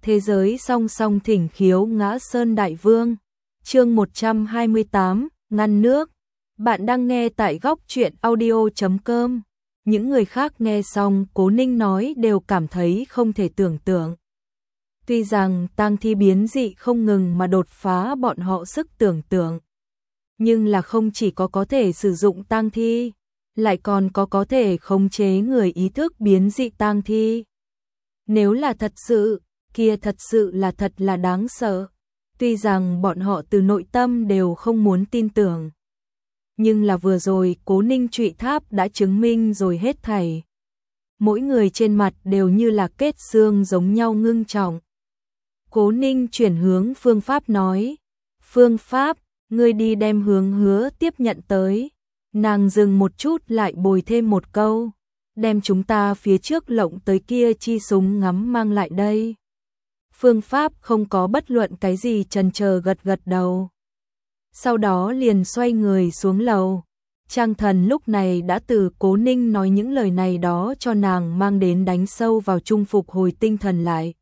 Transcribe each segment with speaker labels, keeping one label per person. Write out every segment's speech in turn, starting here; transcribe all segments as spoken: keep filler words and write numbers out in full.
Speaker 1: Thế giới song song thỉnh khiếu ngã sơn đại vương. Chương một trăm hai mươi tám, ngăn nước. Bạn đang nghe tại góc truyện audio chấm com. Những người khác nghe xong Cố Ninh nói đều cảm thấy không thể tưởng tượng. Tuy rằng tang thi biến dị không ngừng mà đột phá bọn họ sức tưởng tượng, nhưng là không chỉ có có thể sử dụng tang thi, lại còn có có thể khống chế người ý thức biến dị tang thi. Nếu là thật sự, kia thật sự là thật là đáng sợ. Tuy rằng bọn họ từ nội tâm đều không muốn tin tưởng, nhưng là vừa rồi Cố Ninh trụy tháp đã chứng minh rồi hết thảy. Mỗi người trên mặt đều như là kết xương giống nhau ngưng trọng. Cố Ninh chuyển hướng Phương Pháp nói, Phương Pháp, ngươi đi đem Hướng Hứa tiếp nhận tới. Nàng dừng một chút lại bồi thêm một câu, đem chúng ta phía trước lộng tới kia chi súng ngắm mang lại đây. Phương Pháp không có bất luận cái gì chần chờ gật gật đầu. Sau đó liền xoay người xuống lầu. Trang Thần lúc này đã từ Cố Ninh nói những lời này đó cho nàng mang đến đánh sâu vào trung phục hồi tinh thần lại.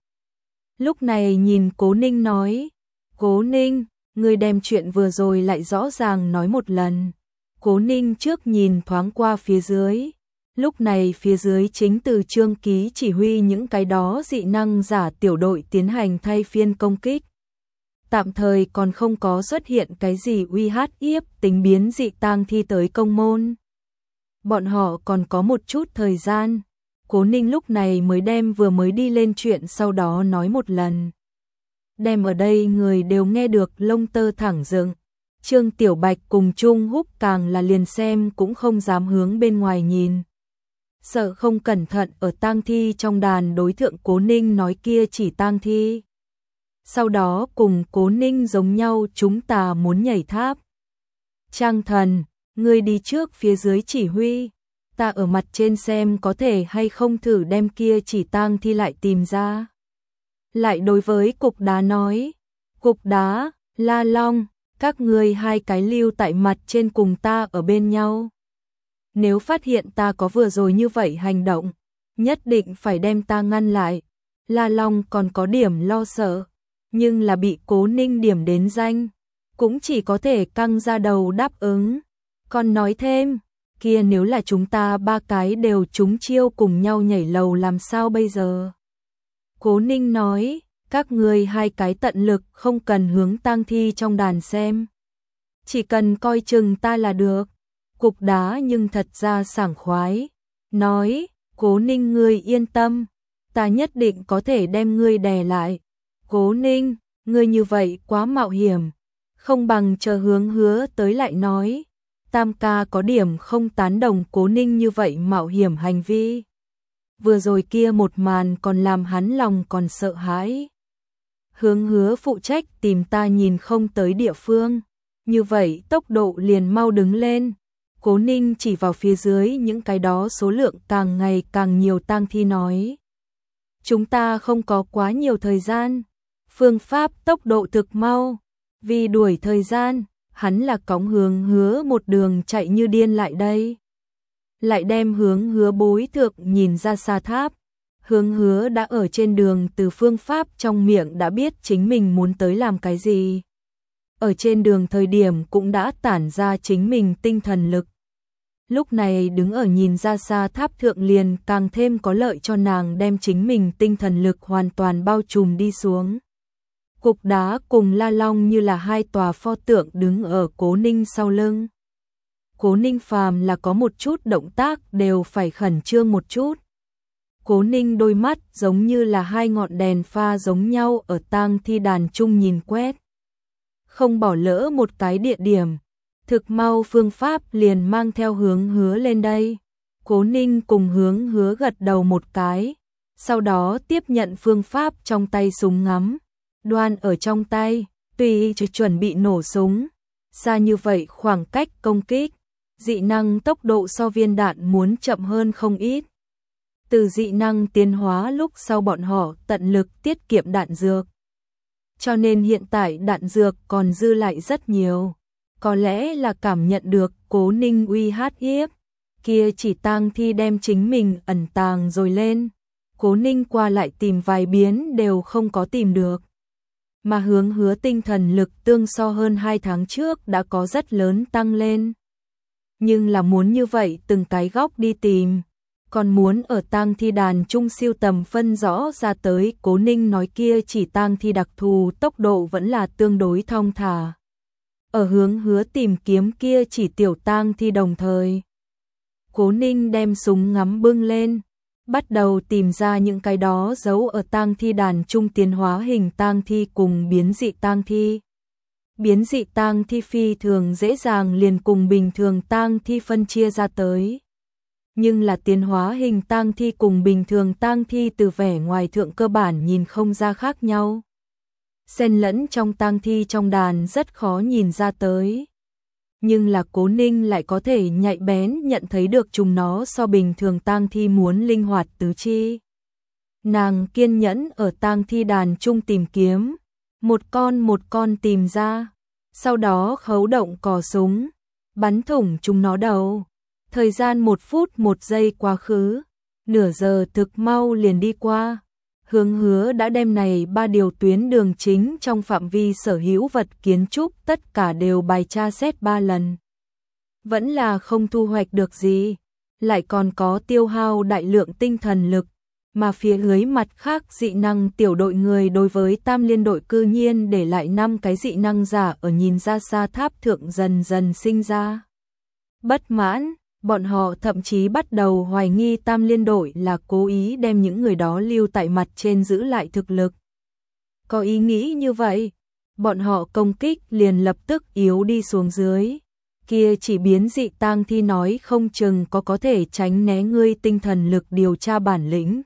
Speaker 1: Lúc này nhìn Cố Ninh nói, Cố Ninh, ngươi đem chuyện vừa rồi lại rõ ràng nói một lần. Cố Ninh trước nhìn thoáng qua phía dưới. Lúc này phía dưới chính từ Trương Ký chỉ huy những cái đó dị năng giả tiểu đội tiến hành thay phiên công kích. Tạm thời còn không có xuất hiện cái gì uy hát yếp tính biến dị tang thi tới công môn. Bọn họ còn có một chút thời gian. Cố Ninh lúc này mới đem vừa mới đi lên chuyện sau đó nói một lần. Đem ở đây người đều nghe được lông tơ thẳng dựng. Trương Tiểu Bạch cùng Trung Húc càng là liền xem cũng không dám hướng bên ngoài nhìn. Sợ không cẩn thận ở tang thi trong đàn đối thượng Cố Ninh nói kia chỉ tang thi. Sau đó cùng Cố Ninh giống nhau chúng ta muốn nhảy tháp. Trang Thần, ngươi đi trước phía dưới chỉ huy. Ta ở mặt trên xem có thể hay không thử đem kia chỉ tang thi lại tìm ra. Lại đối với Cục Đá nói, Cục Đá, La Long, các ngươi hai cái lưu tại mặt trên cùng ta ở bên nhau. Nếu phát hiện ta có vừa rồi như vậy hành động, nhất định phải đem ta ngăn lại. La Long còn có điểm lo sợ, nhưng là bị Cố Ninh điểm đến danh, cũng chỉ có thể căng ra đầu đáp ứng. Còn nói thêm, kia nếu là chúng ta ba cái đều trúng chiêu cùng nhau nhảy lầu làm sao bây giờ? Cố Ninh nói, các ngươi hai cái tận lực không cần hướng tang thi trong đàn xem. Chỉ cần coi chừng ta là được. Cục Đá nhưng thật ra sảng khoái. Nói, Cố Ninh ngươi yên tâm. Ta nhất định có thể đem ngươi đè lại. Cố Ninh, ngươi như vậy quá mạo hiểm. Không bằng chờ Hướng Hứa tới lại nói. Tam ca có điểm không tán đồng Cố Ninh như vậy mạo hiểm hành vi. Vừa rồi kia một màn còn làm hắn lòng còn sợ hãi. Hướng Hứa phụ trách tìm ta nhìn không tới địa phương. Như vậy tốc độ liền mau đứng lên. Cố Ninh chỉ vào phía dưới những cái đó số lượng càng ngày càng nhiều tang thi nói. Chúng ta không có quá nhiều thời gian. Phương pháp tốc độ thực mau. Vì đuổi thời gian, hắn là cõng Hướng Hứa một đường chạy như điên lại đây. Lại đem Hướng Hứa bối thượng nhìn ra xa tháp. Hướng Hứa đã ở trên đường từ phương pháp trong miệng đã biết chính mình muốn tới làm cái gì. Ở trên đường thời điểm cũng đã tản ra chính mình tinh thần lực. Lúc này đứng ở nhìn ra xa tháp thượng liền càng thêm có lợi cho nàng đem chính mình tinh thần lực hoàn toàn bao trùm đi xuống. Cục Đá cùng La Long như là hai tòa pho tượng đứng ở Cố Ninh sau lưng. Cố Ninh phàm là có một chút động tác đều phải khẩn trương một chút. Cố Ninh đôi mắt giống như là hai ngọn đèn pha giống nhau ở tang thi đàn chung nhìn quét. Không bỏ lỡ một cái địa điểm. Thực mau phương pháp liền mang theo Hướng Hứa lên đây. Cố Ninh cùng Hướng Hứa gật đầu một cái. Sau đó tiếp nhận phương pháp trong tay súng ngắm. Đoan ở trong tay, tùy chuẩn bị nổ súng. Xa như vậy khoảng cách công kích. Dị năng tốc độ so viên đạn muốn chậm hơn không ít. Từ dị năng tiến hóa lúc sau bọn họ tận lực tiết kiệm đạn dược. Cho nên hiện tại đạn dược còn dư lại rất nhiều. Có lẽ là cảm nhận được Cố Ninh uy hát hiếp. Kia chỉ tang thi đem chính mình ẩn tàng rồi lên. Cố Ninh qua lại tìm vài biến đều không có tìm được. Mà hướng hứa tinh thần lực tương so hơn hai tháng trước đã có rất lớn tăng lên. Nhưng là muốn như vậy từng cái góc đi tìm, còn muốn ở tang thi đàn trung siêu tầm phân rõ ra tới. Cố Ninh nói kia chỉ tang thi đặc thù tốc độ vẫn là tương đối thong thả. Ở hướng hứa tìm kiếm kia chỉ tiểu tang thi đồng thời. Cố Ninh đem súng ngắm bưng lên, bắt đầu tìm ra những cái đó giấu ở tang thi đàn trung tiến hóa hình tang thi cùng biến dị tang thi. Biến dị tang thi phi thường dễ dàng liền cùng bình thường tang thi phân chia ra tới. Nhưng là tiến hóa hình tang thi cùng bình thường tang thi từ vẻ ngoài thượng cơ bản nhìn không ra khác nhau. Xen lẫn trong tang thi trong đàn rất khó nhìn ra tới. Nhưng là Cố Ninh lại có thể nhạy bén nhận thấy được chúng nó so bình thường tang thi muốn linh hoạt tứ chi. Nàng kiên nhẫn ở tang thi đàn trung tìm kiếm, một con một con tìm ra, sau đó khấu động cò súng, bắn thủng chúng nó đầu. Thời gian một phút một giây quá khứ, nửa giờ thực mau liền đi qua. Hướng hứa đã đem này ba điều tuyến đường chính trong phạm vi sở hữu vật kiến trúc tất cả đều bài tra xét ba lần. Vẫn là không thu hoạch được gì, lại còn có tiêu hao đại lượng tinh thần lực, mà phía dưới mặt khác dị năng tiểu đội người đối với Tam Liên đội cư nhiên để lại năm cái dị năng giả ở nhìn ra xa tháp thượng dần dần sinh ra bất mãn. Bọn họ thậm chí bắt đầu hoài nghi Tam Liên đội là cố ý đem những người đó lưu tại mặt trên giữ lại thực lực. Có ý nghĩ như vậy, bọn họ công kích liền lập tức yếu đi xuống dưới. Kia chỉ biến dị tang thi nói không chừng có có thể tránh né ngươi tinh thần lực điều tra bản lĩnh.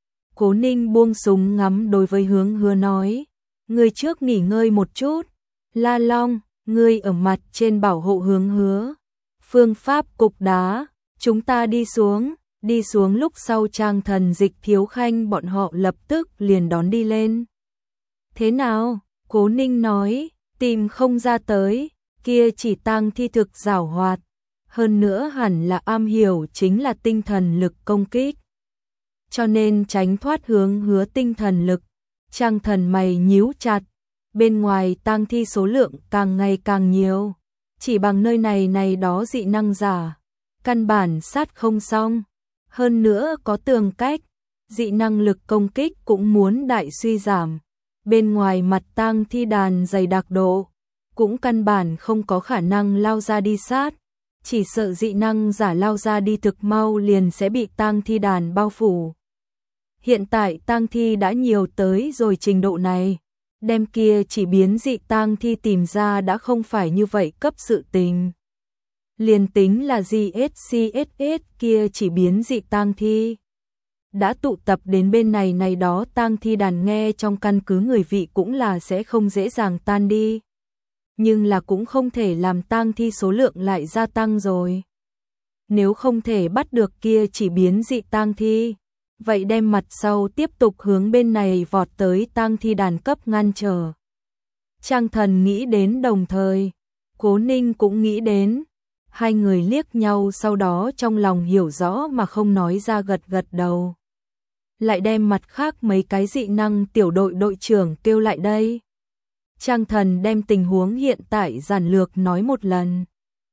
Speaker 1: Cố Ninh buông súng ngắm đối với hướng hứa nói, ngươi trước nghỉ ngơi một chút. La Long, ngươi ở mặt trên bảo hộ hướng hứa. Phương pháp cục đá, chúng ta đi xuống, đi xuống lúc sau Trang Thần Dịch Thiếu Khanh bọn họ lập tức liền đón đi lên. Thế nào? Cố Ninh nói, tìm không ra tới, kia chỉ tang thi thực giảo hoạt, hơn nữa hẳn là am hiểu chính là tinh thần lực công kích. Cho nên tránh thoát hướng hứa tinh thần lực. Trang Thần mày nhíu chặt, bên ngoài tang thi số lượng càng ngày càng nhiều. Chỉ bằng nơi này này đó dị năng giả, căn bản sát không xong. Hơn nữa có tường cách, dị năng lực công kích cũng muốn đại suy giảm. Bên ngoài mặt tang thi đàn dày đặc độ, cũng căn bản không có khả năng lao ra đi sát. Chỉ sợ dị năng giả lao ra đi thực mau liền sẽ bị tang thi đàn bao phủ. Hiện tại tang thi đã nhiều tới rồi trình độ này. Đem kia chỉ biến dị tang thi tìm ra đã không phải như vậy cấp sự tình. Liền tính là giê ét xê ét ét kia chỉ biến dị tang thi đã tụ tập đến bên này này đó tang thi đàn nghe trong căn cứ người vị cũng là sẽ không dễ dàng tan đi. Nhưng là cũng không thể làm tang thi số lượng lại gia tăng rồi. Nếu không thể bắt được kia chỉ biến dị tang thi, vậy đem mặt sau tiếp tục hướng bên này vọt tới tang thi đàn cấp ngăn trở. Trang Thần nghĩ đến đồng thời, Cố Ninh cũng nghĩ đến. Hai người liếc nhau sau đó trong lòng hiểu rõ mà không nói ra gật gật đầu. Lại đem mặt khác mấy cái dị năng tiểu đội đội trưởng kêu lại đây. Trang Thần đem tình huống hiện tại giản lược nói một lần.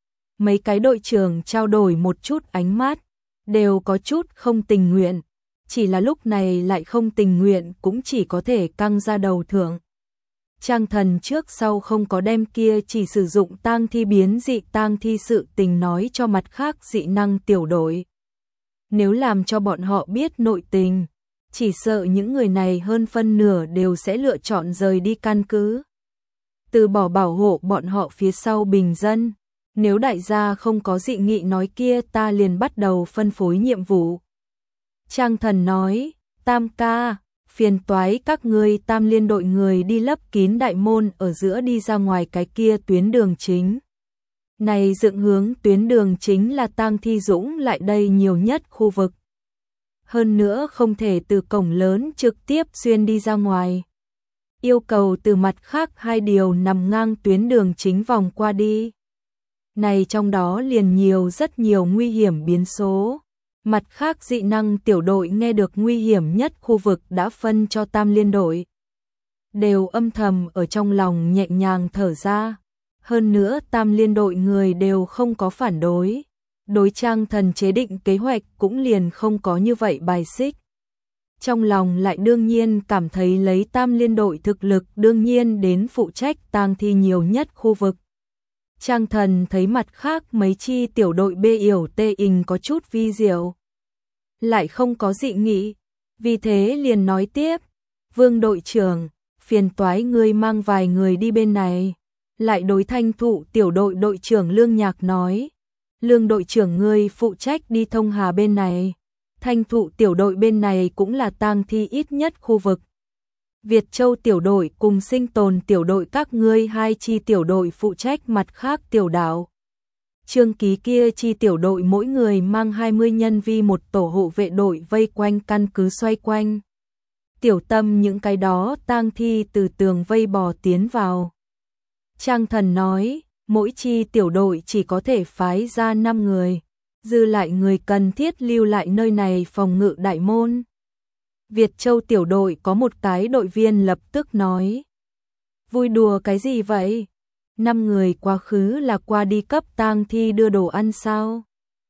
Speaker 1: Mấy cái đội trưởng trao đổi một chút ánh mắt, đều có chút không tình nguyện. Chỉ là lúc này lại không tình nguyện cũng chỉ có thể căng ra đầu thượng. Trang Thần trước sau không có đem kia chỉ sử dụng tang thi biến dị tang thi sự tình nói cho mặt khác dị năng tiểu đội. Nếu làm cho bọn họ biết nội tình, chỉ sợ những người này hơn phân nửa đều sẽ lựa chọn rời đi căn cứ. Từ bỏ bảo hộ bọn họ phía sau bình dân. Nếu đại gia không có dị nghị nói kia ta liền bắt đầu phân phối nhiệm vụ. Trang Thần nói, Tam ca, phiền toái các ngươi Tam Liên đội người đi lấp kín đại môn ở giữa đi ra ngoài cái kia tuyến đường chính. Này dựng hướng tuyến đường chính là tang thi dũng lại đây nhiều nhất khu vực. Hơn nữa không thể từ cổng lớn trực tiếp xuyên đi ra ngoài. Yêu cầu từ mặt khác hai điều nằm ngang tuyến đường chính vòng qua đi. Này trong đó liền nhiều rất nhiều nguy hiểm biến số. Mặt khác dị năng tiểu đội nghe được nguy hiểm nhất khu vực đã phân cho tam liên đội. Đều âm thầm ở trong lòng nhẹ nhàng thở ra. Hơn nữa tam liên đội người đều không có phản đối. Đối Trang Thần chế định kế hoạch cũng liền không có như vậy bài xích. Trong lòng lại đương nhiên cảm thấy lấy tam liên đội thực lực đương nhiên đến phụ trách tang thi nhiều nhất khu vực. Trang Thần thấy mặt khác mấy chi tiểu đội bê yểu tê ình có chút vi diệu. Lại không có dị nghị, vì thế liền nói tiếp, Vương đội trưởng, phiền toái ngươi mang vài người đi bên này. Lại đối Thanh Thụ tiểu đội đội trưởng Lương Nhạc nói, Lương đội trưởng ngươi phụ trách đi Thông Hà bên này. Thanh Thụ tiểu đội bên này cũng là tang thi ít nhất khu vực. Việt Châu tiểu đội cùng Sinh Tồn tiểu đội các ngươi hai chi tiểu đội phụ trách mặt khác tiểu đảo. Trương Ký kia chi tiểu đội mỗi người mang hai mươi nhân vi một tổ hộ vệ đội vây quanh căn cứ xoay quanh. Tiểu Tâm những cái đó tang thi từ tường vây bò tiến vào. Trang Thần nói, mỗi chi tiểu đội chỉ có thể phái ra năm người, dư lại người cần thiết lưu lại nơi này phòng ngự đại môn. Việt Châu tiểu đội có một cái đội viên lập tức nói, vui đùa cái gì vậy? Năm người quá khứ là qua đi cấp tang thi đưa đồ ăn sao?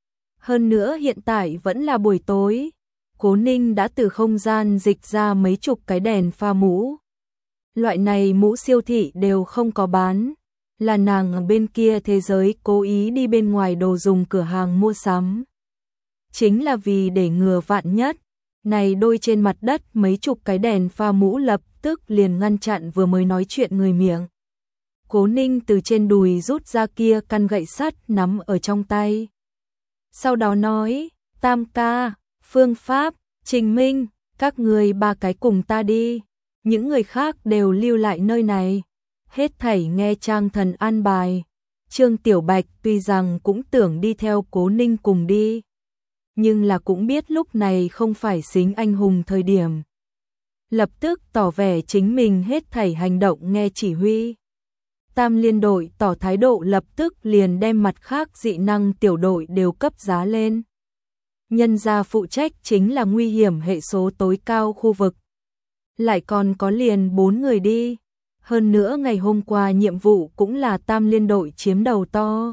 Speaker 1: Hơn nữa hiện tại vẫn là buổi tối, Cố Ninh đã từ không gian dịch ra mấy chục cái đèn pha mũ. Loại này mũ siêu thị đều không có bán, là nàng ở bên kia thế giới cố ý đi bên ngoài đồ dùng cửa hàng mua sắm. Chính là vì để ngừa vạn nhất, này đôi trên mặt đất mấy chục cái đèn pha mũ lập tức liền ngăn chặn vừa mới nói chuyện người miệng. Cố Ninh từ trên đùi rút ra kia căn gậy sắt nắm ở trong tay. Sau đó nói, Tam ca, Phương Pháp, Trình Minh, các người ba cái cùng ta đi. Những người khác đều lưu lại nơi này. Hết thảy nghe Trang Thần an bài. Trương Tiểu Bạch tuy rằng cũng tưởng đi theo Cố Ninh cùng đi, nhưng là cũng biết lúc này không phải xính anh hùng thời điểm. Lập tức tỏ vẻ chính mình hết thảy hành động nghe chỉ huy. Tam liên đội tỏ thái độ lập tức liền đem mặt khác dị năng tiểu đội đều cấp giá lên. Nhân ra phụ trách chính là nguy hiểm hệ số tối cao khu vực. Lại còn có liền bốn người đi. Hơn nữa ngày hôm qua nhiệm vụ cũng là tam liên đội chiếm đầu to.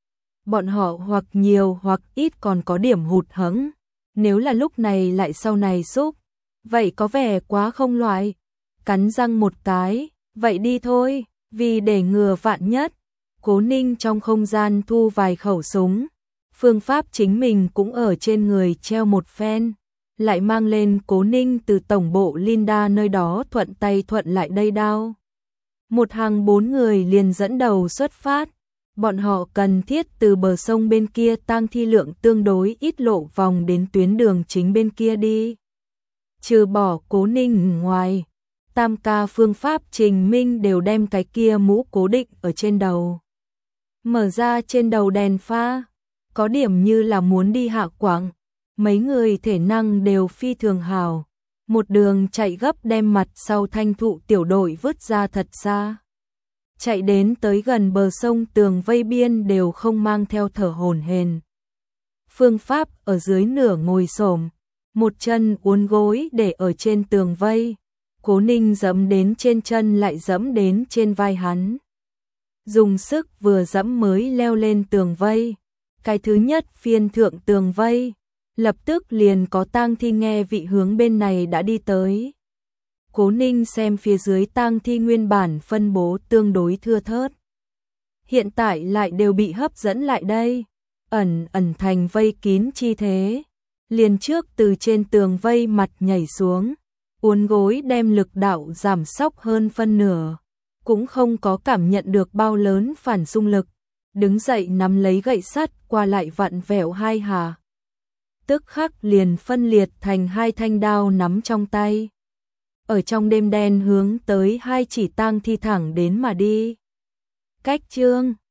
Speaker 1: Bọn họ hoặc nhiều hoặc ít còn có điểm hụt hẫng. Nếu là lúc này lại sau này giúp, vậy có vẻ quá không loại. Cắn răng một cái, vậy đi thôi, vì để ngừa vạn nhất. Cố Ninh trong không gian thu vài khẩu súng. Phương Pháp chính mình cũng ở trên người treo một phen. Lại mang lên Cố Ninh từ tổng bộ Linda nơi đó thuận tay thuận lại đây đao. Một hàng bốn người liền dẫn đầu xuất phát. Bọn họ cần thiết từ bờ sông bên kia tang thi lượng tương đối ít lộ vòng đến tuyến đường chính bên kia đi. Trừ bỏ Cố Ninh ngoài, Tam ca Phương Pháp Trình Minh đều đem cái kia mũ cố định ở trên đầu. Mở ra trên đầu đèn pha, có điểm như là muốn đi hạ quảng. Mấy người thể năng đều phi thường hào. Một đường chạy gấp đem mặt sau Thanh Thụ tiểu đội vứt ra thật xa. Chạy đến tới gần bờ sông tường vây biên đều không mang theo thở hổn hển. Phương Pháp ở dưới nửa ngồi xổm, một chân uốn gối để ở trên tường vây. Cố Ninh dẫm đến trên chân lại dẫm đến trên vai hắn. Dùng sức vừa dẫm mới leo lên tường vây. Cái thứ nhất phiên thượng tường vây, lập tức liền có tang thi nghe vị hướng bên này đã đi tới. Cố Ninh xem phía dưới tang thi nguyên bản phân bố tương đối thưa thớt. Hiện tại lại đều bị hấp dẫn lại đây, ẩn ẩn thành vây kín chi thế. Liền trước từ trên tường vây mặt nhảy xuống, uốn gối đem lực đạo giảm sóc hơn phân nửa. Cũng không có cảm nhận được bao lớn phản xung lực. Đứng dậy nắm lấy gậy sắt qua lại vặn vẹo hai hà. Tức khắc liền phân liệt thành hai thanh đao nắm trong tay. Ở trong đêm đen hướng tới hai chỉ tang thi thẳng đến mà đi. Cách chương